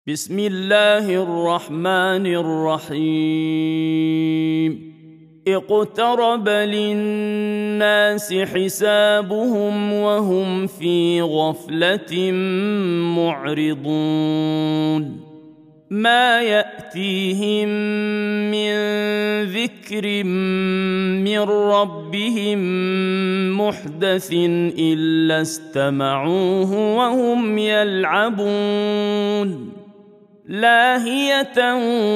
بسم الله الرحمن الرحيم. اقترب للناس حسابهم وهم في غفلة معرضون. ما يأتيهم من ذكر من ربهم محدث إلا استمعوه وهم يلعبون. لاهية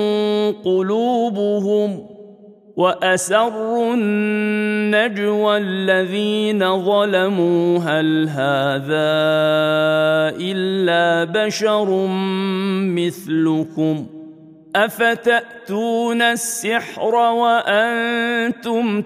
قلوبهم وأسروا النجوى الذين ظلموا هل هذا إلا بشر مثلكم أفتأتون السحر وأنتم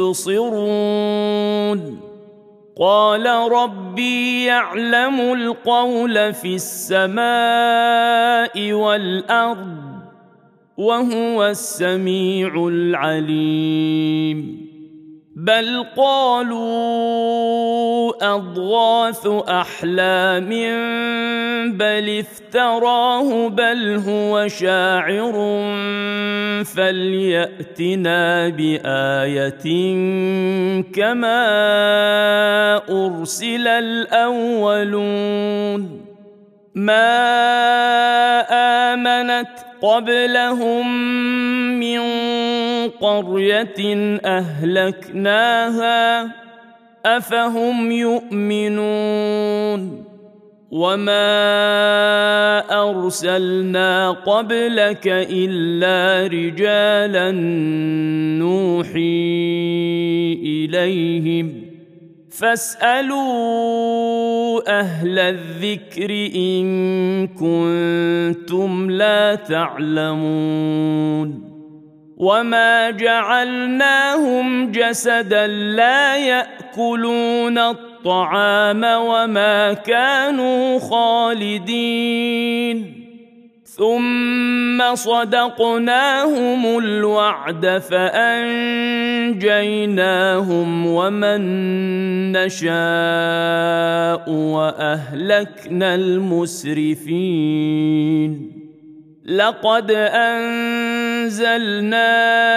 تبصرون. قال ربي يعلم القول في السماء والأرض وهو السميع العليم. بل قالوا أضغاث أحلام بل افتراه بل هو شاعر فليأتنا بآية كما أرسل الأولون. ما آمنت قبلهم من قرية أهلكناها أفهم يؤمنون. وما أرسلنا قبلك إلا رجالا نوحي إليهم فاسألوا أهل الذكر إن كنتم لا تعلمون. وما جعلناهم جسدا لا يأكلون الطعام وما كانوا خالدين. ثم صدقناهم الوعد فأنجيناهم ومن نشاء وأهلكنا المسرفين. لقد أنزلنا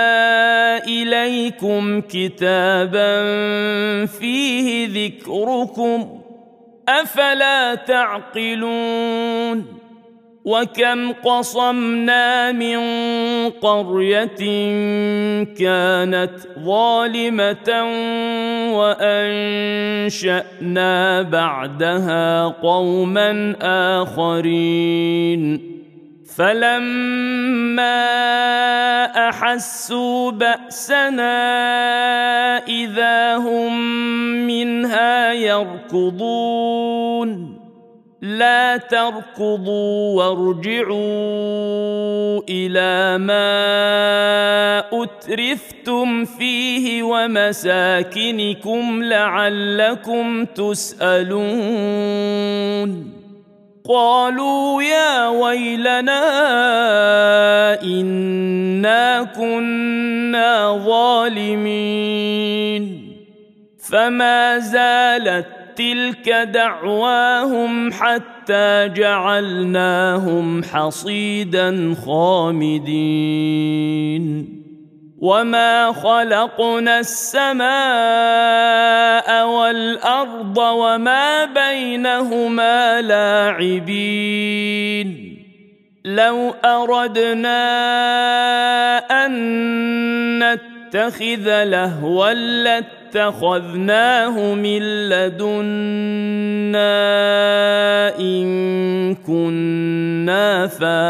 إليكم كتابا فيه ذكركم أفلا تعقلون. وكم قصمنا من قرية كانت ظالمة وأنشأنا بعدها قوما آخرين فلما أحسوا بأسنا إذا هم منها يركضون. لا تركضوا وارجعوا إلى ما أترفتم فيه ومساكنكم لعلكم تسألون. قالوا يا ويلنا إنا كنا ظالمين. فما زالت تلك دعواهم حتى جعلناهم حصيدا خامدين. وما خلقنا السماء والأرض وما بينهما لاعبين. لو أردنا أن نتخذ لهوا لاتخذناه من لدنا إن كنا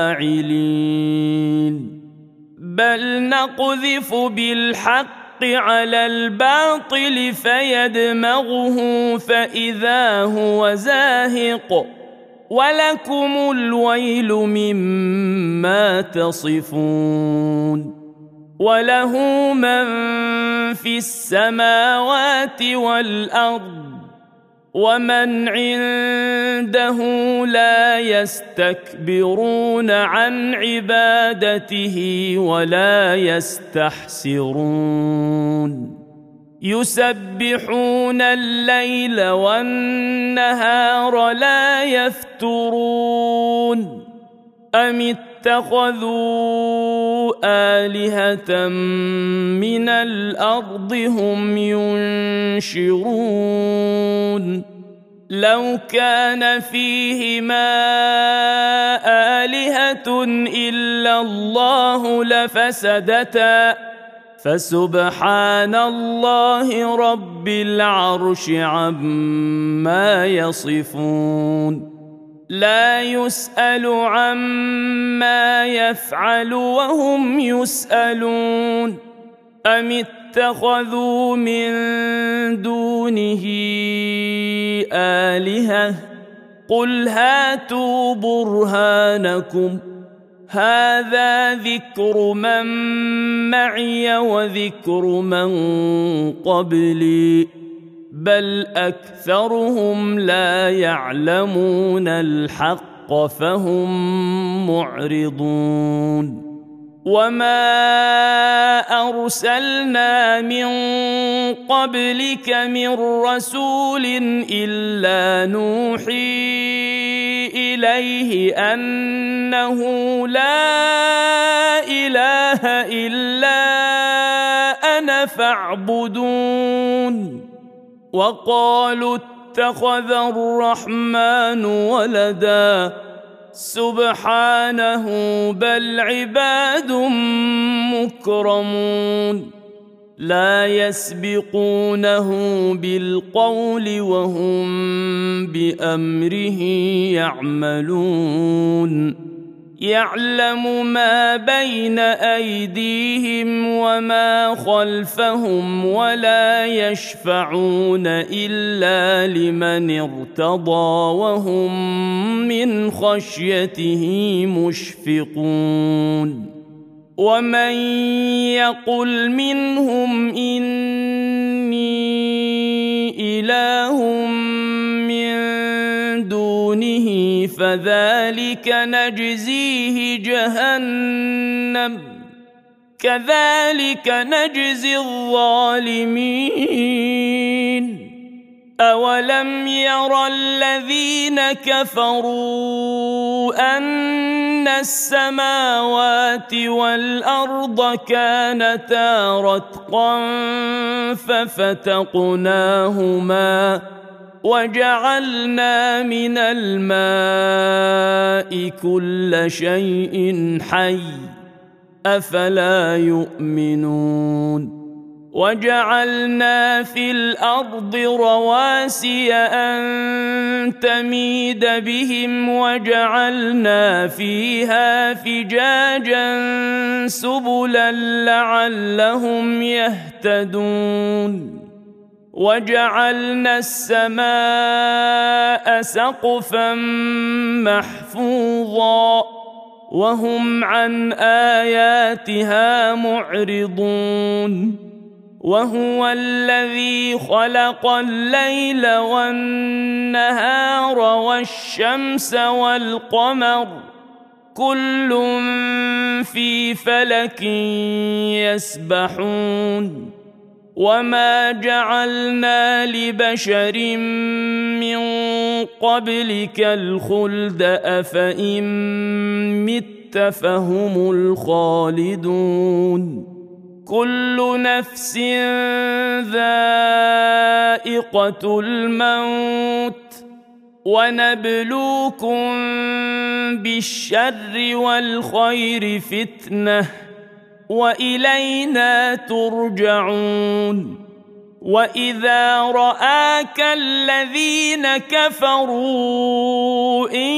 فاعلين. بل نقذف بالحق على الباطل فيدمغه فإذا هو زاهق ولكم الويل مما تصفون. وله من في السماوات والأرض ومن عنده لا يستكبرون عن عبادته ولا يستحسرون. يسبحون الليل والنهار لا يفترون أم اتخذوا آلهة من الأرض هم ينشرون لو كان فيهما آلهة إلا الله لفسدتا فسبحان الله رب العرش عما يصفون لا يسأل عما يفعل وهم يسألون أم اتخذوا من دونه آلهة قل هاتوا برهانكم هذا ذكر من معي وذكر من قبلي بل أكثرهم لا يعلمون الحق فهم معرضون وما أرسلنا من قبلك من رسول إلا نوحي إليه أنه لا إله إلا أنا فاعبدون وقالوا اتخذ الرحمن ولدا سبحانه بل عباد مكرمون لا يسبقونه بالقول وهم بأمره يعملون يعلم ما بين أيديهم وما خلفهم ولا يشفعون إلا لمن ارتضى وهم من خشيته مشفقون ومن يقل منهم إني إله من دونه فذلك نجزيه جهنم كذلك نجزي الظالمين أولم ير الذين كفروا أن السماوات والأرض كانتا رتقا ففتقناهما وجعلنا من الماء كل شيء حي أفلا يؤمنون وجعلنا في الأرض رواسي أن تميد بهم وجعلنا فيها فجاجا سبلا لعلهم يهتدون وجعلنا السماء سقفا محفوظا وهم عن آياتها معرضون وهو الذي خلق الليل والنهار والشمس والقمر كل في فلك يسبحون وما جعلنا لبشر من قبلك الخلد أفإن مت فهم الخالدون كل نفس ذائقة الموت ونبلوكم بالشر والخير فتنة وإلينا ترجعون وإذا رآك الذين كفروا إن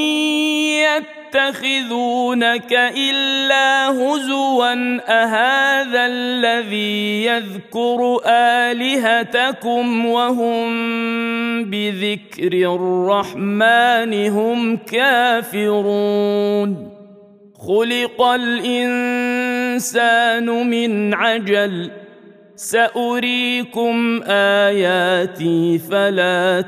يتخذونك إلا هزوا أهذا الذي يذكر آلهتكم وهم بذكر الرحمن هم كافرون خلق الإنسان من عجل سأريكم آياتي فلا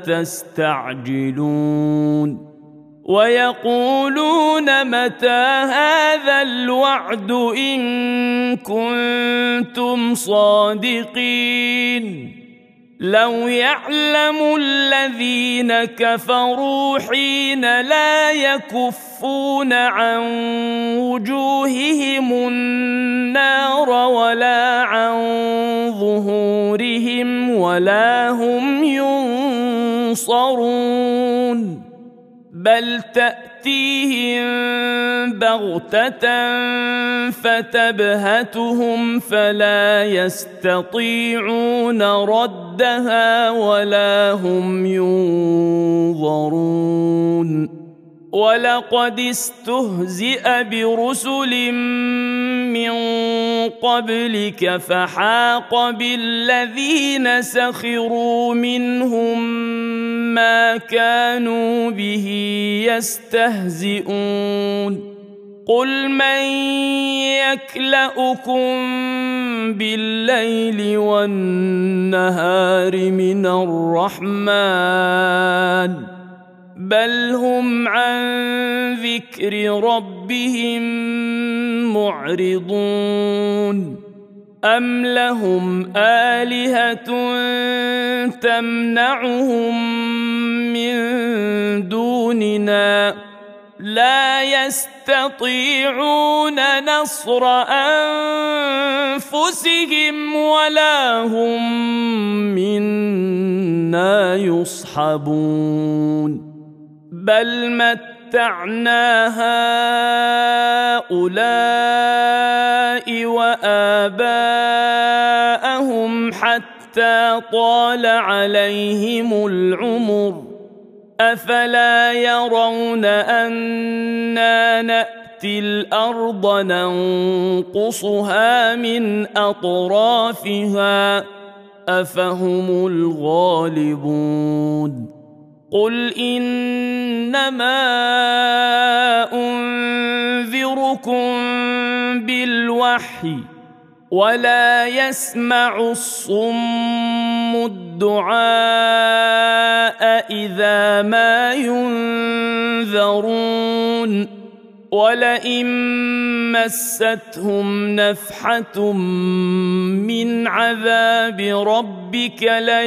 تستعجلون ويقولون متى هذا الوعد إن كنتم صادقين لو يعلم الذين كفروا حين لا يكفون عن وجوههم النار ولا عن ظهورهم ولا هم ينصرون بل تأتيهم بغتة فتبهتهم فلا يستطيعون ردها ولا هم ينظرون ولقد استهزئ برسل من قبلك فحاق بالذين سخروا منهم ما كانوا به يستهزئون قل من يكلؤكم بالليل والنهار من الرحمن بل هم عن ذكر ربهم معرضون أم لهم آلهة تمنعهم من دوننا لا يستطيعون نصر أنفسهم ولا هم منا يصحبون بل متعنا هؤلاء وآباءهم حتى طال عليهم العمر أفلا يرون أنا نأتي الأرض ننقصها من أطرافها أفهم الغالبون قل إنما أنذركم بالوحي ولا يسمع الصم الدعاء إذا ما ينذرون ولئن مستهم نفحة من عذاب ربك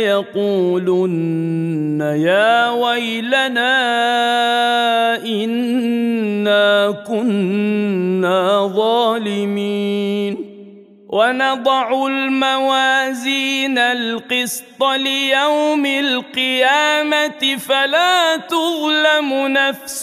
ليقولن يا ويلنا إنا كنا ظالمين ونضع الموازين القسط ليوم القيامة فلا تظلم نفس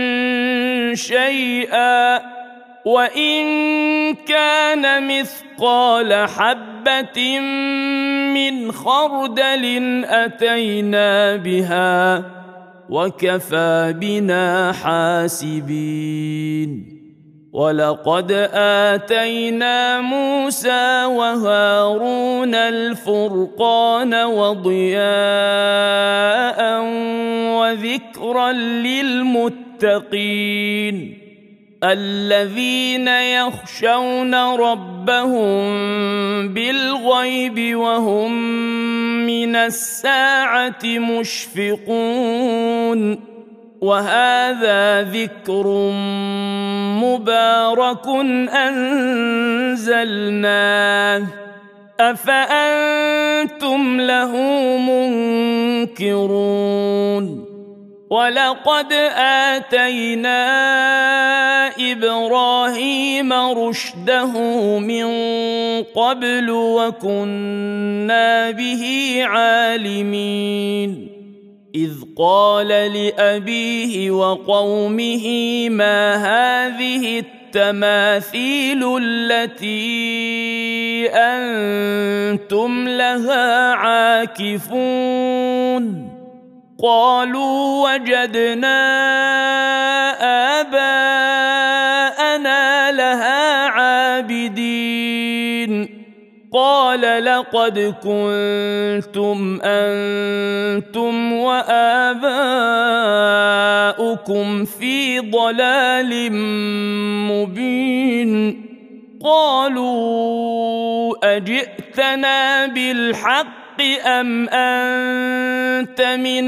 شيئا وإن كان مثقال حبة من خردل أتينا بها وكفى بنا حاسبين ولقد آتينا موسى وهارون الفرقان وضياء وذكرا للمتقين الذين يخشون ربهم بالغيب وهم من الساعة مشفقون وهذا ذكر مبارك أنزلناه أفأنتم له منكرون ولقد آتينا إبراهيم رشده من قبل وكنا به عالمين إذ قال لأبيه وقومه ما هذه التماثيل التي أنتم لها عاكفون قالوا وجدنا آباءنا لها عابدين قال لقد كنتم أنتم وآباؤكم في ضلال مبين قالوا أجئتنا بالحق أم أنت من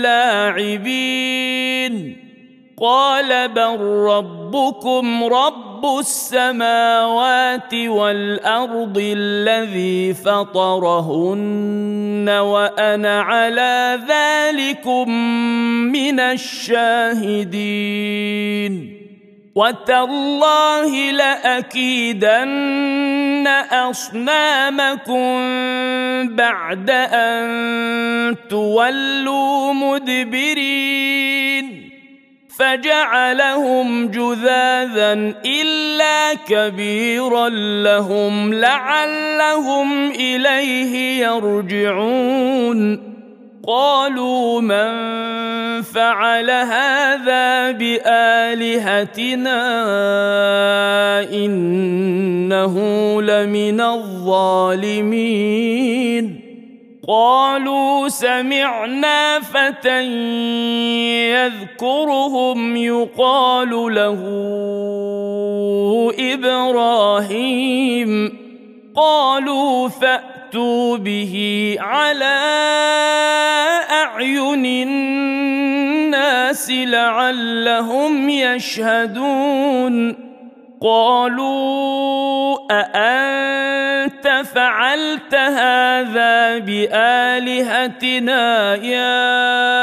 اللاعبين قال بل ربكم رب رب السماوات والأرض الذي فطرهن وأنا على ذلكم من الشاهدين وتالله لأكيدن أصنامكم بعد أن تولوا مدبرين فجعلهم جذاذا إلا كبيرا لهم لعلهم إليه يرجعون قالوا من فعل هذا بآلهتنا إنه لمن الظالمين قالوا سمعنا فتى يذكرهم يقال له إبراهيم قالوا فأتوا به على أعين الناس لعلهم يشهدون قالوا أأنت فعلت هذا بآلهتنا يا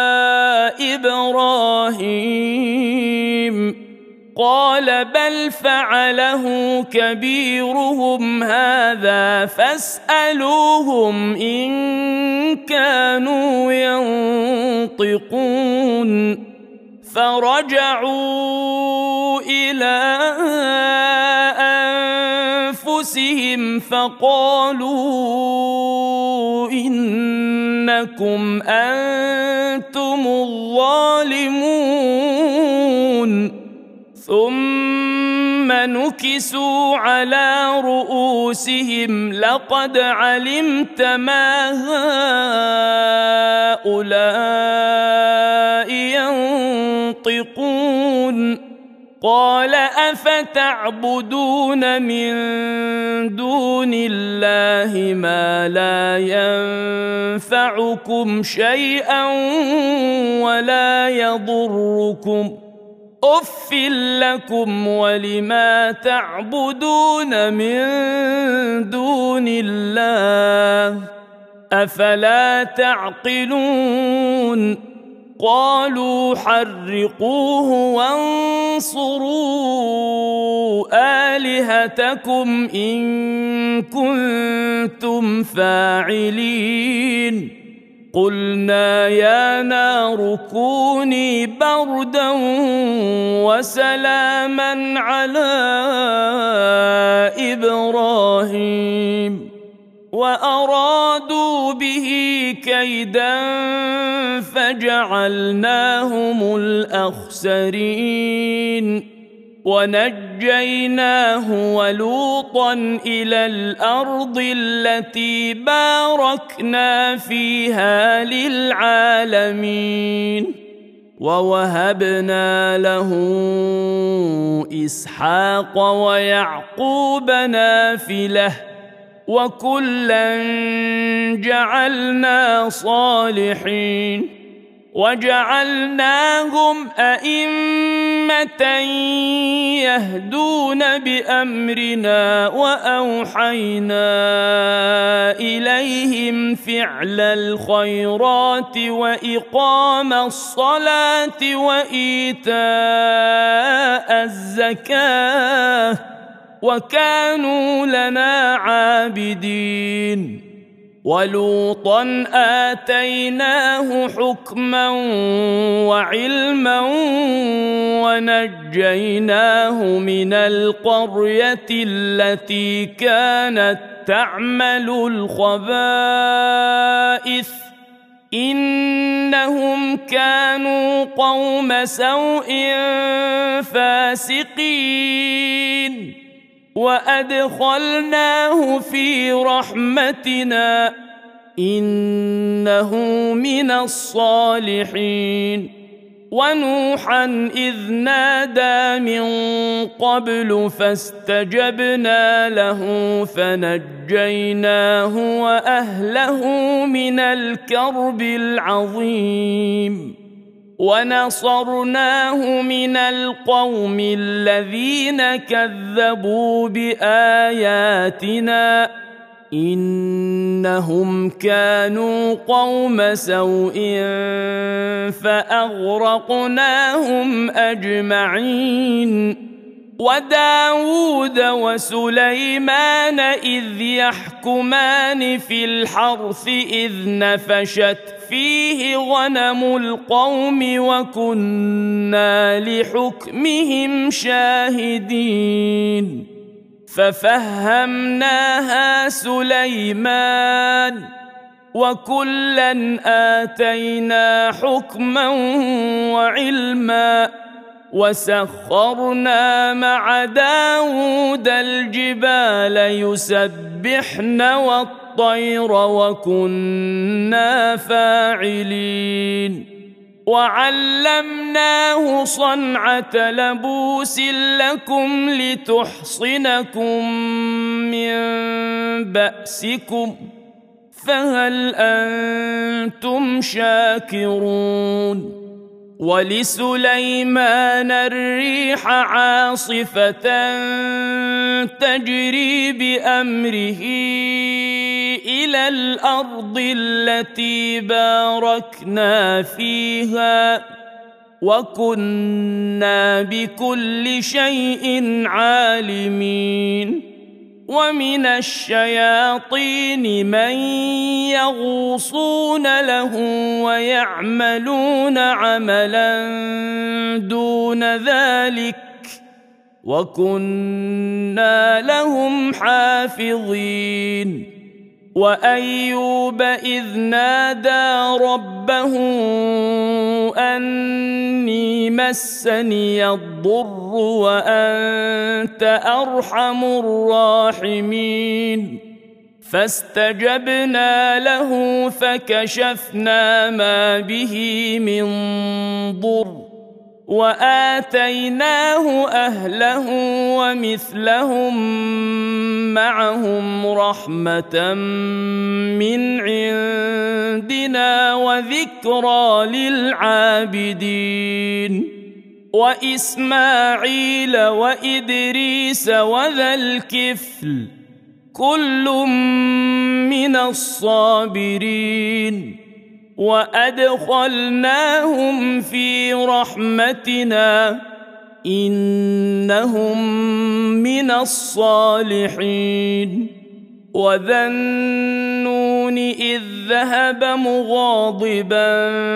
إبراهيم قال بل فعله كبيرهم هذا فاسألوهم إن كانوا ينطقون فرجعوا إلى أنفسهم فقالوا إنكم أنتم الظالمون ثم نكسوا على رؤوسهم لقد علمت ما هؤلاء ينطقون قال أفتعبدون من دون الله ما لا ينفعكم شيئا ولا يضركم أف لكم ولما تعبدون من دون الله أفلا تعقلون قالوا حرقوه وانصروا آلهتكم إن كنتم فاعلين قلنا يا نار كوني بردا وسلاما على إبراهيم وأرادوا به كيدا فجعلناهم الأخسرين ونجيناه ولوطا إلى الأرض التي باركنا فيها للعالمين ووهبنا له إسحاق ويعقوب نافلة وكلا جعلنا صالحين وجعلناهم أئمة يهدون بأمرنا وأوحينا إليهم فعل الخيرات وإقام الصلاة وإيتاء الزكاة وكانوا لنا عابدين ولوطا آتيناه حكما وعلما ونجيناه من القرية التي كانت تعمل الخبائث إنهم كانوا قوم سوء فاسقين وأدخلناه في رحمتنا إنه من الصالحين ونوحا إذ نادى من قبل فاستجبنا له فنجيناه وأهله من الكرب العظيم ونصرناه من القوم الذين كذبوا بآياتنا إنهم كانوا قوم سوء فأغرقناهم أجمعين. وداود وسليمان إذ يحكمان في الحرث إذ نفشت فيه غنم القوم وكنا لحكمهم شاهدين ففهمناها سليمان وكلا آتينا حكما وعلما وسخرنا مع داود الجبال يسبحن والطير وكنا فاعلين وعلمناه صنعة لبوس لكم لتحصنكم من بأسكم فهل أنتم شاكرون. ولسليمان الريح عاصفة تجري بأمره إلى الأرض التي باركنا فيها وكنا بكل شيء عالمين. ومن الشياطين من يغوصون له ويعملون عملا دون ذلك وكنا لهم حافظين. وأيوب إذ نادى ربه أني مسني الضر وأنت أرحم الراحمين فاستجبنا له فكشفنا ما به من ضر وآتيناه أهله ومثلهم معهم رحمة من عندنا وذكرى للعابدين. وإسماعيل وإدريس وذا الكفل كل من الصابرين وأدخلناهم في رحمتنا إنهم من الصالحين. وذا النون إذ ذهب مغاضبا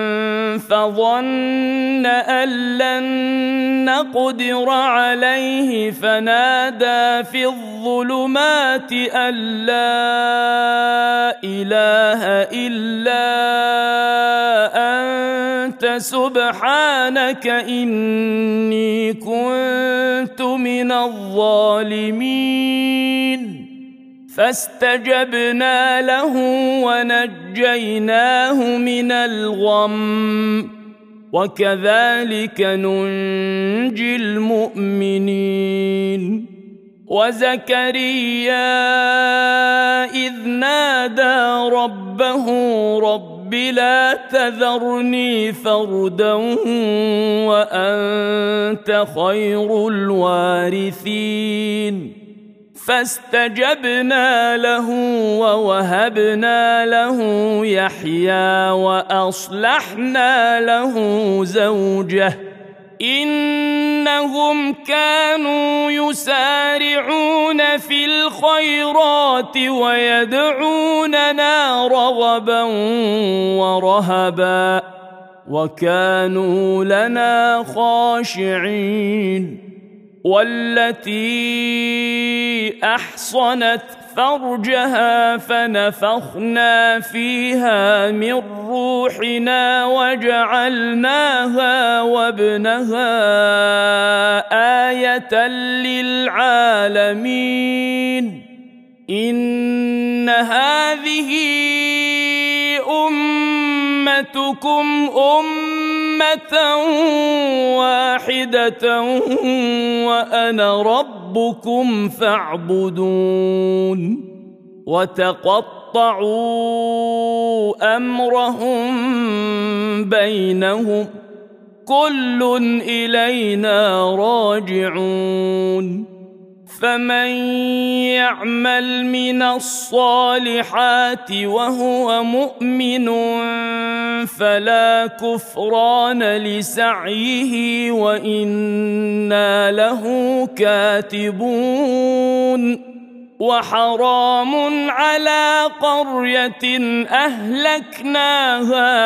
فظن أن لن نقدر عليه فنادى في الظلمات أن لا إله إلا أنت سبحانك إني كنت من الظالمين فاستجبنا له ونجيناه من الغم وكذلك ننجي المؤمنين. وزكريا إذ نادى ربه رب لا تذرني فردا وأنت خير الوارثين فاستجبنا له ووهبنا له يحيى وأصلحنا له زوجه إنهم كانوا يسارعون في الخيرات ويدعوننا رغبا ورهبا وكانوا لنا خاشعين. والتي أحصنت فرجها فنفخنا فيها من روحنا وجعلناها وابنها آية للعالمين. إن هذه أمتكم أمة واحدة وأنا ربكم فاعبدون. وتقطعوا أمرهم بينهم كل إلينا راجعون فمن يعمل من الصالحات وهو مؤمن فلا كفران لسعيه وإنا له كاتبون وحرام على قرية أهلكناها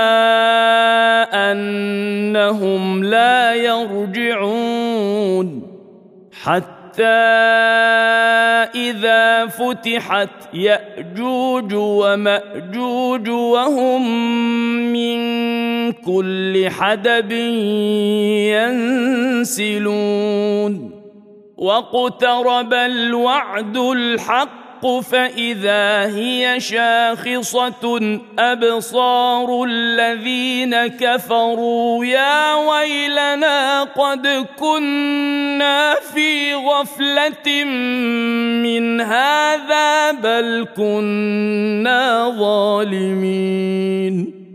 أنهم لا يرجعون حتى إذا فتحت يأجوج ومأجوج وهم من كل حدب ينسلون واقترب الوعد الحق فإذا هي شاخصة أبصار الذين كفروا يا ويلنا قد كنا في غفلة من هذا بل كنا ظالمين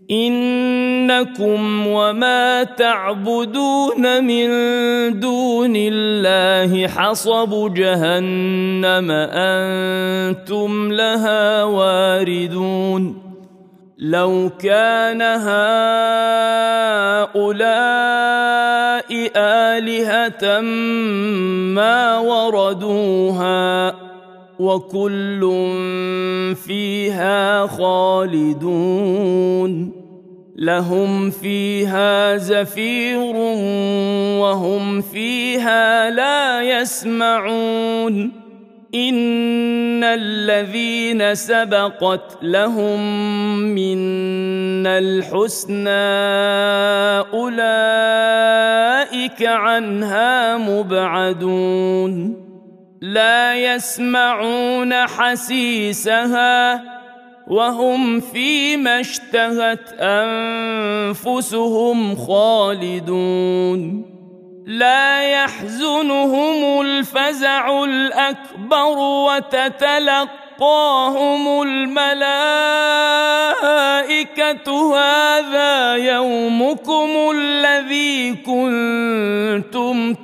إنكم وما تعبدون من دون الله حصب جهنم أنتم لها واردون لو كان هؤلاء آلهة ما وردوها وكل فيها خالدون لهم فيها زفير وهم فيها لا يسمعون إن الذين سبقت لهم منا الحسنى أولئك عنها مبعدون لا يسمعون حسيسها وهم فيما اشتهت أنفسهم خالدون لا يحزنهم الفزع الأكبر وتتلقاهم الملائكة هذا يومكم الذي كنتم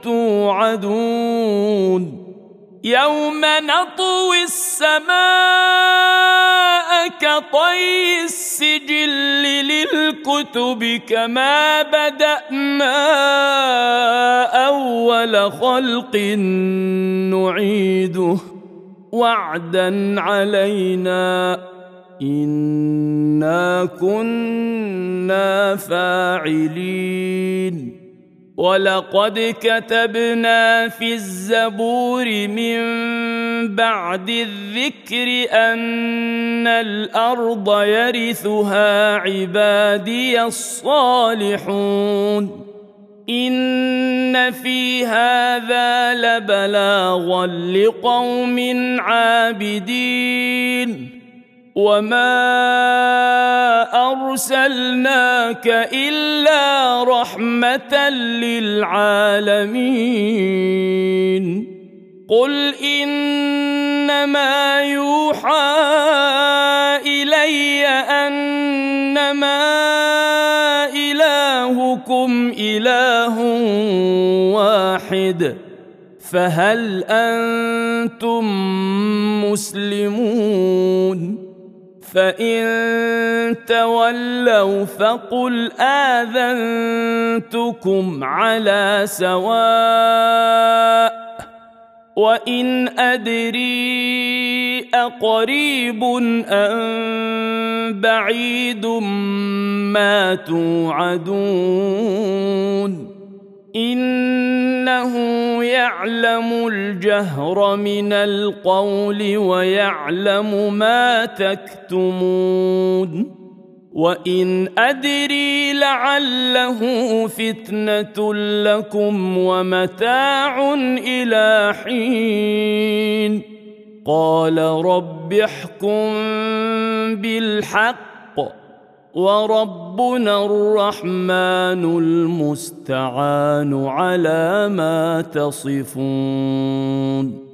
توعدون يوم نطوي السماء كطي السجل للكتب كما بدأنا أول خلق نعيده وعدا علينا إنا كنا فاعلين ولقد كتبنا في الزبور من بعد الذكر أن الأرض يرثها عبادي الصالحون إن في هذا لبلاغا لقوم عابدين وما أرسلناك إلا رحمة للعالمين قل إنما يوحى إلي أنما إلهكم إله واحد فهل أنتم مسلمون فإن تولوا فقل آذنتكم على سواء وإن أدري أقريب أم بعيد ما توعدون إنه يعلم الجهر من القول ويعلم ما تكتمون وإن أدري لعله فتنة لكم ومتاع إلى حين قال رب احكم بالحق وربنا الرحمن المستعان على ما تصفون.